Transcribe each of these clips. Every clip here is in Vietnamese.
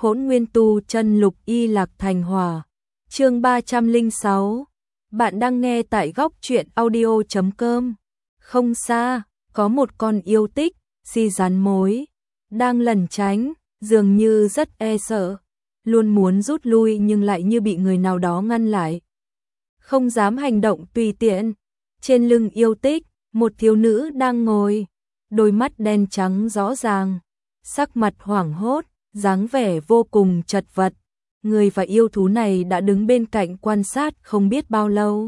Hỗn Nguyên Tu Chân Lục Y Lạc Thành Hỏa. Chương 306. Bạn đang nghe tại góc truyện audio.com. Không xa, có một con yêu tích, si rắn mối, đang lẩn tránh, dường như rất e sợ, luôn muốn rút lui nhưng lại như bị người nào đó ngăn lại. Không dám hành động tùy tiện. Trên lưng yêu tích, một thiếu nữ đang ngồi, đôi mắt đen trắng rõ ràng, sắc mặt hoảng hốt, dáng vẻ vô cùng chật vật. Người và yêu thú này đã đứng bên cạnh quan sát không biết bao lâu.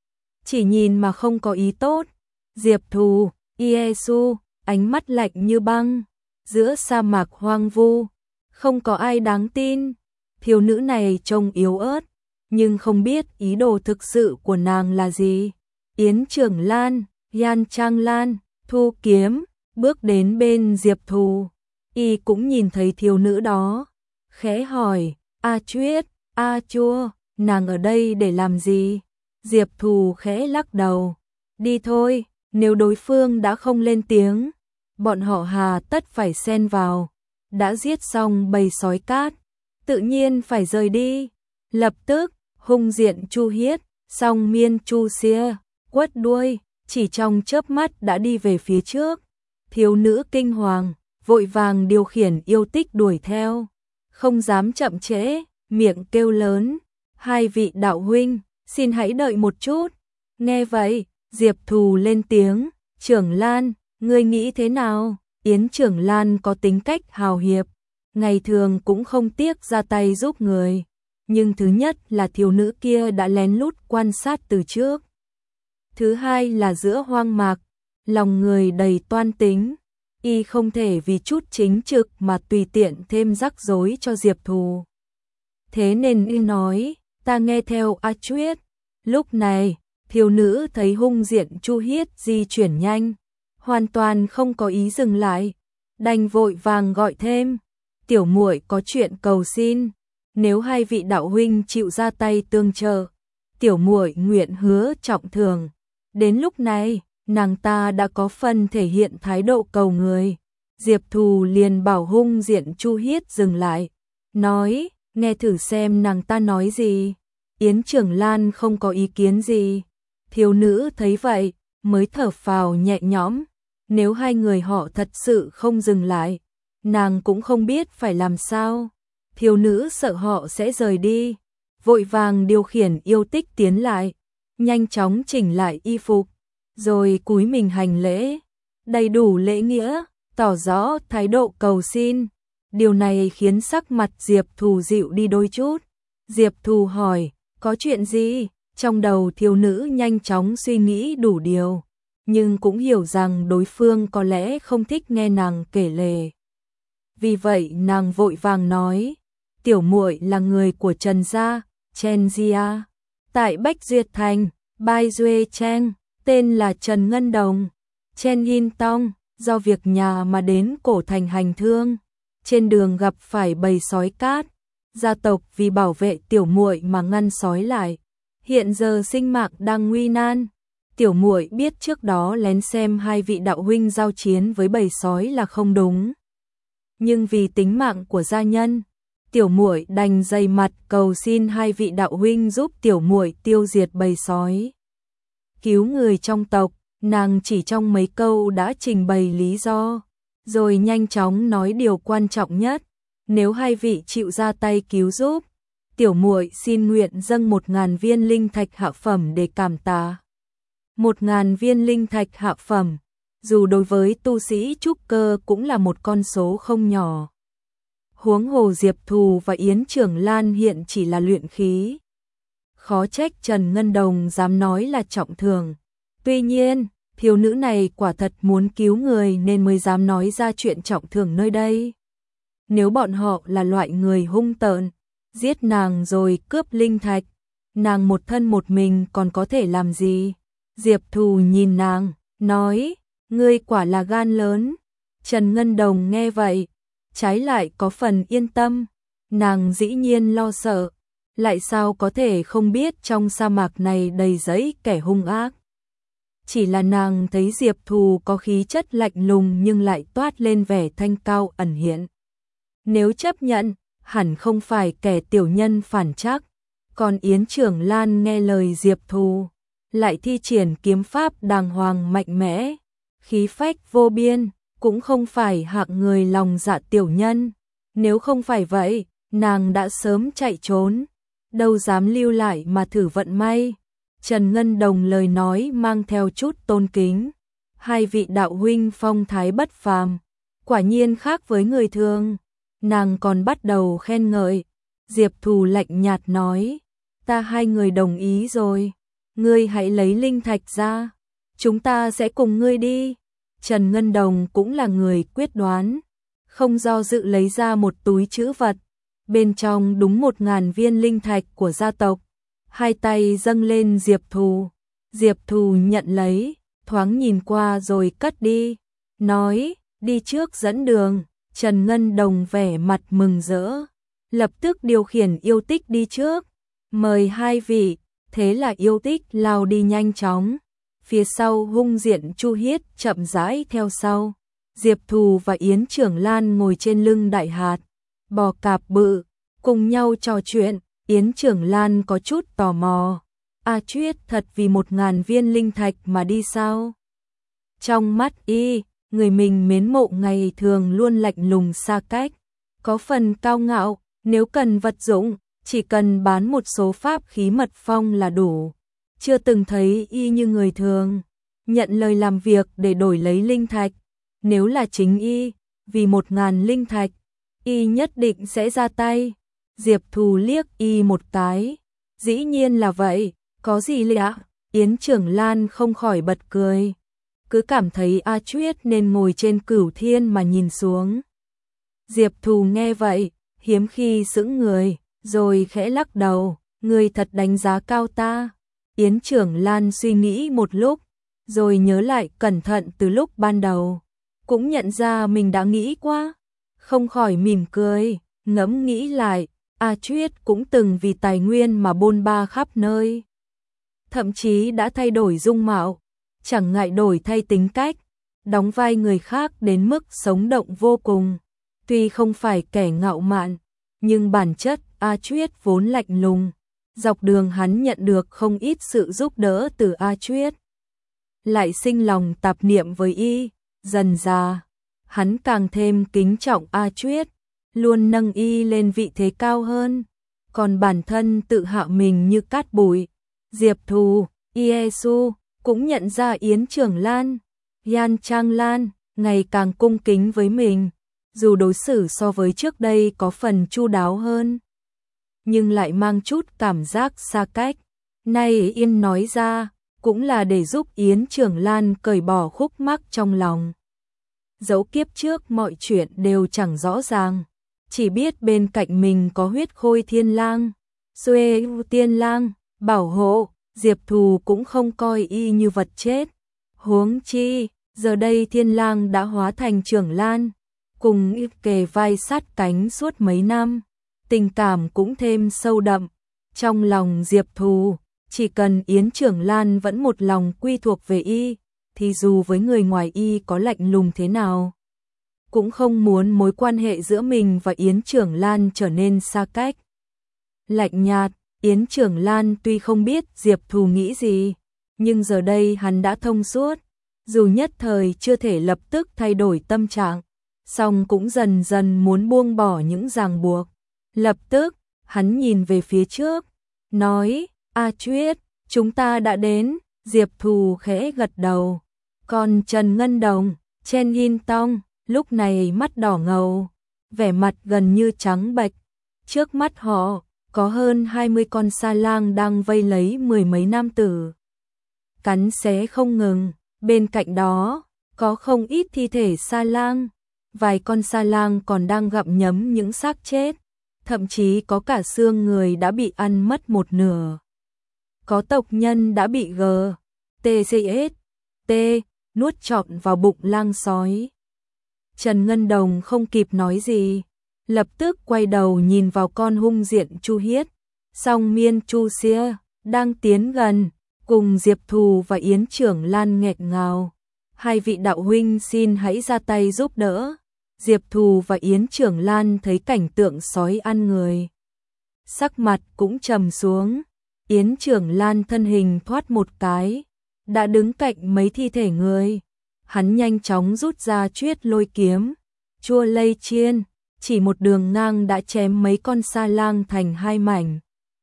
Chỉ nhìn mà không có ý tốt. Diệp Thù, Iesu, ánh mắt lạnh như băng, giữa sa mạc hoang vu, không có ai đáng tin. Thiếu nữ này trông yếu ớt, nhưng không biết ý đồ thực sự của nàng là gì. Yến Trưởng Lan, Yan Trang Lan, thu kiếm, bước đến bên Diệp Thù. Y cũng nhìn thấy thiếu nữ đó, khẽ hỏi, A Chuyết, A Chua, nàng ở đây để làm gì? Diệp Thù khẽ lắc đầu, đi thôi, nếu đối phương đã không lên tiếng, bọn họ hà tất phải xen vào. Đã giết xong bầy sói cát, tự nhiên phải rời đi. Lập tức, hung diện Chu Hiết, song miên Chu Xia, quất đuôi, chỉ trong chớp mắt đã đi về phía trước. Thiếu nữ kinh hoàng, vội vàng điều khiển yêu tích đuổi theo, không dám chậm trễ, miệng kêu lớn, hai vị đạo huynh, xin hãy đợi một chút. Nghe vậy, Diệp Thù lên tiếng, Trưởng Lan, ngươi nghĩ thế nào? Yến Trưởng Lan có tính cách hào hiệp, ngày thường cũng không tiếc ra tay giúp người, nhưng thứ nhất là thiếu nữ kia đã lén lút quan sát từ trước. Thứ hai là giữa hoang mạc, lòng người đầy toan tính, y không thể vì chút chính trực mà tùy tiện thêm rắc rối cho Diệp Thù. Thế nên y nói, ta nghe theo A Chuyết. Lúc này, thiếu nữ thấy hung diện Chu Hiết di chuyển nhanh, hoàn toàn không có ý dừng lại, đành vội vàng gọi thêm, tiểu muội có chuyện cầu xin, nếu hai vị đạo huynh chịu ra tay tương trợ, tiểu muội nguyện hứa trọng thưởng. Đến lúc này, nàng ta đã có phần thể hiện thái độ cầu người. Diệp Thù liền bảo hung diện Chu Hiết dừng lại, nói, nghe thử xem nàng ta nói gì. Yến Trưởng Lan không có ý kiến gì. Thiếu nữ thấy vậy, mới thở phào nhẹ nhõm. Nếu hai người họ thật sự không dừng lại, nàng cũng không biết phải làm sao. Thiếu nữ sợ họ sẽ rời đi, vội vàng điều khiển yêu tích tiến lại, nhanh chóng chỉnh lại y phục, rồi cúi mình hành lễ, đầy đủ lễ nghĩa, tỏ rõ thái độ cầu xin. Điều này khiến sắc mặt Diệp Thù dịu đi đôi chút. Diệp Thù hỏi, có chuyện gì? Trong đầu thiếu nữ nhanh chóng suy nghĩ đủ điều, nhưng cũng hiểu rằng đối phương có lẽ không thích nghe nàng kể lể. Vì vậy nàng vội vàng nói, tiểu muội là người của Trần gia, Chen Gia, tại Bách Duyệt Thành, Bai Duê Cheng, tên là Trần Ngân Đồng, Chen Hin Tong, do việc nhà mà đến cổ thành hành thương. Trên đường gặp phải bầy sói cát, gia tộc vì bảo vệ tiểu muội mà ngăn sói lại. Hiện giờ sinh mạng đang nguy nan. Tiểu muội biết trước đó lén xem hai vị đạo huynh giao chiến với bầy sói là không đúng, nhưng vì tính mạng của gia nhân, tiểu muội đành dày mặt cầu xin hai vị đạo huynh giúp tiểu muội tiêu diệt bầy sói, cứu người trong tộc. Nàng chỉ trong mấy câu đã trình bày lý do, rồi nhanh chóng nói điều quan trọng nhất, nếu hai vị chịu ra tay cứu giúp, tiểu muội xin nguyện dâng 1000 viên linh thạch hạ phẩm để cảm tạ. 1000 viên linh thạch hạ phẩm, dù đối với tu sĩ trúc cơ cũng là một con số không nhỏ. Huống hồ Diệp Thù và Yến Trưởng Lan hiện chỉ là luyện khí. Khó trách Trần Ngân Đồng dám nói là trọng thưởng. Tuy nhiên, thiếu nữ này quả thật muốn cứu người nên mới dám nói ra chuyện trọng thưởng nơi đây. Nếu bọn họ là loại người hung tợn, giết nàng rồi cướp linh thạch, nàng một thân một mình còn có thể làm gì? Diệp Thù nhìn nàng, nói, ngươi quả là gan lớn. Trần Ngân Đồng nghe vậy, trái lại có phần yên tâm. Nàng dĩ nhiên lo sợ, lại sao có thể không biết trong sa mạc này đầy rẫy kẻ hung ác. Chỉ là nàng thấy Diệp Thù có khí chất lạnh lùng nhưng lại toát lên vẻ thanh cao ẩn hiện. Nếu chấp nhận, hẳn không phải kẻ tiểu nhân phản trắc. Còn Yến Trưởng Lan nghe lời Diệp Thù, lại thi triển kiếm pháp đàng hoàng mạnh mẽ, khí phách vô biên, cũng không phải hạng người lòng dạ tiểu nhân. Nếu không phải vậy, nàng đã sớm chạy trốn, đâu dám lưu lại mà thử vận may. Trần Ngân Đồng lời nói mang theo chút tôn kính. Hai vị đạo huynh phong thái bất phàm, quả nhiên khác với người thường. Nàng còn bắt đầu khen ngợi. Diệp Thù lạnh nhạt nói, ta hai người đồng ý rồi, ngươi hãy lấy linh thạch ra, chúng ta sẽ cùng ngươi đi. Trần Ngân Đồng cũng là người quyết đoán, không do dự lấy ra một túi trữ vật, bên trong đúng 1000 viên linh thạch của gia tộc, hai tay dâng lên Diệp Thù. Diệp Thù nhận lấy, thoáng nhìn qua rồi cất đi, nói, đi trước dẫn đường. Trần Ngân Đồng vẻ mặt mừng rỡ, lập tức điều khiển yêu tích đi trước, mời hai vị. Thế là yêu tích lao đi nhanh chóng, phía sau Hung Diện Chu Hiết chậm rãi theo sau. Diệp Thù và Yến Trưởng Lan ngồi trên lưng đại hạt, bò cạp bự, cùng nhau trò chuyện. Yến Trưởng Lan có chút tò mò, A Chuyết thật vì 1000 viên linh thạch mà đi sao? Trong mắt y, người mình mến mộ ngày thường luôn lạnh lùng xa cách, có phần cao ngạo, nếu cần vật dụng, chỉ cần bán một số pháp khí mật phong là đủ. Chưa từng thấy y như người thường, nhận lời làm việc để đổi lấy linh thạch. Nếu là chính y, vì 1000 linh thạch, y nhất định sẽ ra tay. Diệp Thù liếc y một cái, dĩ nhiên là vậy, có gì lạ? Yến Trưởng Lan không khỏi bật cười, cứ cảm thấy A Chuyết nên ngồi trên Cửu Thiên mà nhìn xuống. Diệp Thù nghe vậy, hiếm khi sững người, rồi khẽ lắc đầu, người thật đánh giá cao ta. Yến Trưởng Lan suy nghĩ một lúc, rồi nhớ lại cẩn thận từ lúc ban đầu, cũng nhận ra mình đã nghĩ quá, không khỏi mỉm cười, ngẫm nghĩ lại, A Chuyết cũng từng vì tài nguyên mà bôn ba khắp nơi, thậm chí đã thay đổi dung mạo, chẳng ngại đổi thay tính cách, đóng vai người khác đến mức sống động vô cùng. Tuy không phải kẻ ngạo mạn, nhưng bản chất A Chuyết vốn lạnh lùng. Dọc đường hắn nhận được không ít sự giúp đỡ từ A Chuyết, lại sinh lòng tạp niệm với y, dần dà hắn càng thêm kính trọng A Chuyết, luôn nâng y lên vị thế cao hơn, còn bản thân tự hạ mình như cát bụi. Diệp Thù, Iesu cũng nhận ra Yến Trưởng Lan, Yan Trang Lan ngày càng cung kính với mình, dù đối xử so với trước đây có phần chu đáo hơn, nhưng lại mang chút cảm giác xa cách. Nay Yên nói ra, cũng là để giúp Yến Trưởng Lan cởi bỏ khúc mắc trong lòng. Dẫu kiếp trước mọi chuyện đều chẳng rõ ràng, chỉ biết bên cạnh mình có Huyết Khôi Thiên Lang, Xuê Tiên Lang, bảo hộ, Diệp Thù cũng không coi y như vật chết. Huống chi, giờ đây Thiên Lang đã hóa thành Trưởng Lan, cùng y kề vai sát cánh suốt mấy năm, tình cảm cũng thêm sâu đậm. Trong lòng Diệp Thù, chỉ cần Yến Trưởng Lan vẫn một lòng quy thuộc về y, thì dù với người ngoài y có lạnh lùng thế nào, cũng không muốn mối quan hệ giữa mình và Yến Trưởng Lan trở nên xa cách. Lạnh nhạt, Yến Trưởng Lan tuy không biết Diệp Thù nghĩ gì, nhưng giờ đây hắn đã thông suốt, dù nhất thời chưa thể lập tức thay đổi tâm trạng, song cũng dần dần muốn buông bỏ những ràng buộc. Lập tức, hắn nhìn về phía trước, nói, A Chuyết, chúng ta đã đến. Diệp Thù khẽ gật đầu. Còn Trần Ngân Đồng, Chen Yin Tong, lúc này mắt đỏ ngầu, vẻ mặt gần như trắng bệch. Trước mắt họ, có hơn 20 con sa lang đang vây lấy mười mấy nam tử, cắn xé không ngừng. Bên cạnh đó, có không ít thi thể sa lang, vài con sa lang còn đang gặm nhấm những xác chết, thậm chí có cả xương người đã bị ăn mất một nửa. Có tộc nhân đã bị T nuốt trọn vào bụng lang sói. Trần Ngân Đồng không kịp nói gì, lập tức quay đầu nhìn vào con hung diện Chu Hiết, song Miên Chu Xia đang tiến gần, cùng Diệp Thù và Yến Trưởng Lan nghẹn ngào. Hai vị đạo huynh xin hãy ra tay giúp đỡ. Diệp Thù và Yến Trưởng Lan thấy cảnh tượng sói ăn người. Sắc mặt cũng trầm xuống, Yến Trưởng Lan thân hình thoát một cái, đã đứng cạnh mấy thi thể người. Hắn nhanh chóng rút ra Chuyết Lôi kiếm, Chua Lây Chiên, chỉ một đường ngang đã chém mấy con sa lang thành hai mảnh.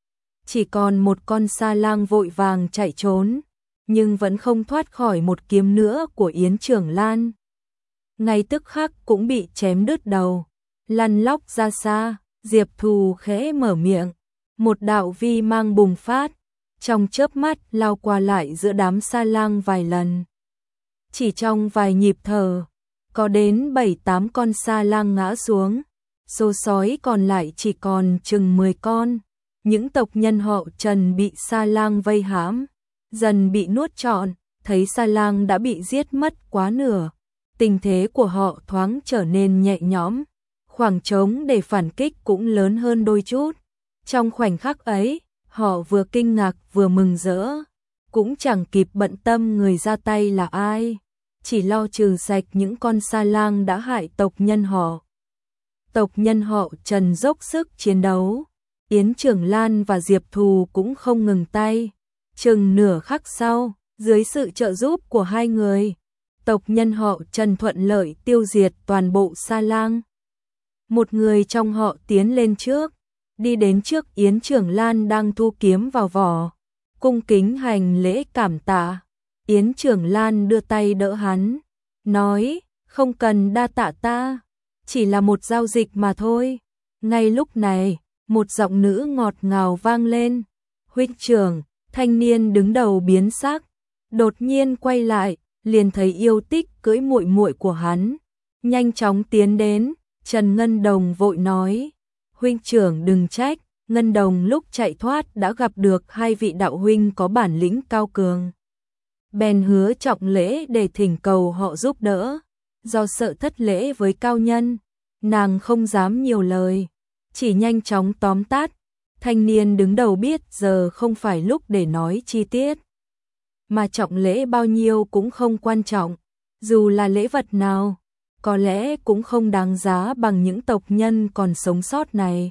Chỉ còn một con sa lang vội vàng chạy trốn, nhưng vẫn không thoát khỏi một kiếm nữa của Yến Trưởng Lan. Ngay tức khắc cũng bị chém đứt đầu, lăn lóc ra xa. Diệp Thù khẽ mở miệng, một đạo vi mang bùng phát, trong chớp mắt lao qua lại giữa đám sa lang vài lần. Chỉ trong vài nhịp thở, có đến 7-8 con sa lang ngã xuống, số sói còn lại chỉ còn chừng 10 con. Những tộc nhân họ Trần bị sa lang vây hãm, dần bị nuốt trọn, thấy sa lang đã bị giết mất quá nửa. Tình thế của họ thoáng trở nên nhẹ nhõm, khoảng trống để phản kích cũng lớn hơn đôi chút. Trong khoảnh khắc ấy, họ vừa kinh ngạc vừa mừng rỡ, cũng chẳng kịp bận tâm người ra tay là ai, chỉ lo trừ sạch những con sa lang đã hại tộc nhân họ. Tộc nhân họ Trần dốc sức chiến đấu, Yến Trưởng Lan và Diệp Thù cũng không ngừng tay. Chừng nửa khắc sau, dưới sự trợ giúp của hai người, tộc nhân họ Trần thuận lợi tiêu diệt toàn bộ sa lang. Một người trong họ tiến lên trước, đi đến trước Yến Trưởng Lan đang thu kiếm vào vỏ, cung kính hành lễ cảm tạ. Yến Trưởng Lan đưa tay đỡ hắn, nói, không cần đa tạ ta, chỉ là một giao dịch mà thôi. Ngay lúc này, một giọng nữ ngọt ngào vang lên, huynh trưởng. Thanh niên đứng đầu biến sắc, đột nhiên quay lại, liền thấy Yêu Tích cưỡi muội muội của hắn, nhanh chóng tiến đến. Trần Ngân Đồng vội nói, huynh trưởng đừng trách, Ngân Đồng lúc chạy thoát đã gặp được hai vị đạo huynh có bản lĩnh cao cường, bèn hứa trọng lễ để thỉnh cầu họ giúp đỡ. Do sợ thất lễ với cao nhân, nàng không dám nhiều lời, chỉ nhanh chóng tóm tắt. Thanh niên đứng đầu biết giờ không phải lúc để nói chi tiết, mà trọng lễ bao nhiêu cũng không quan trọng, dù là lễ vật nào, có lẽ cũng không đáng giá bằng những tộc nhân còn sống sót này.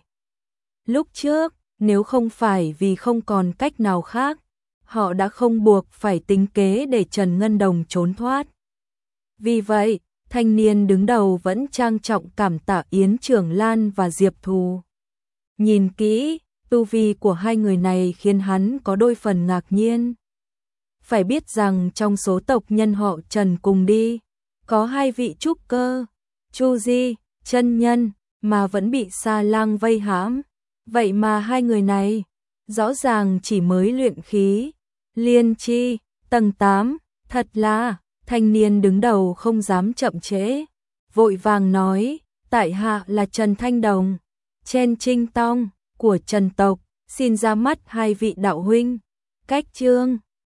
Lúc trước, nếu không phải vì không còn cách nào khác, họ đã không buộc phải tính kế để Trần Ngân Đồng trốn thoát. Vì vậy, thanh niên đứng đầu vẫn trang trọng cảm tạ Yến Trưởng Lan và Diệp Thù. Nhìn kỹ, tu vi của hai người này khiến hắn có đôi phần ngạc nhiên. Phải biết rằng trong số tộc nhân họ Trần cùng đi, có hai vị trúc cơ, Chu Di, chân nhân, mà vẫn bị sa lang vây hãm. Vậy mà hai người này, rõ ràng chỉ mới luyện khí, liên chi, tầng 8, thật là, thanh niên đứng đầu không dám chậm trễ. Vội vàng nói, tại hạ là Trần Thanh Đồng, Chen Trinh Tông, của Trần tộc, xin ra mắt hai vị đạo huynh. Cách chương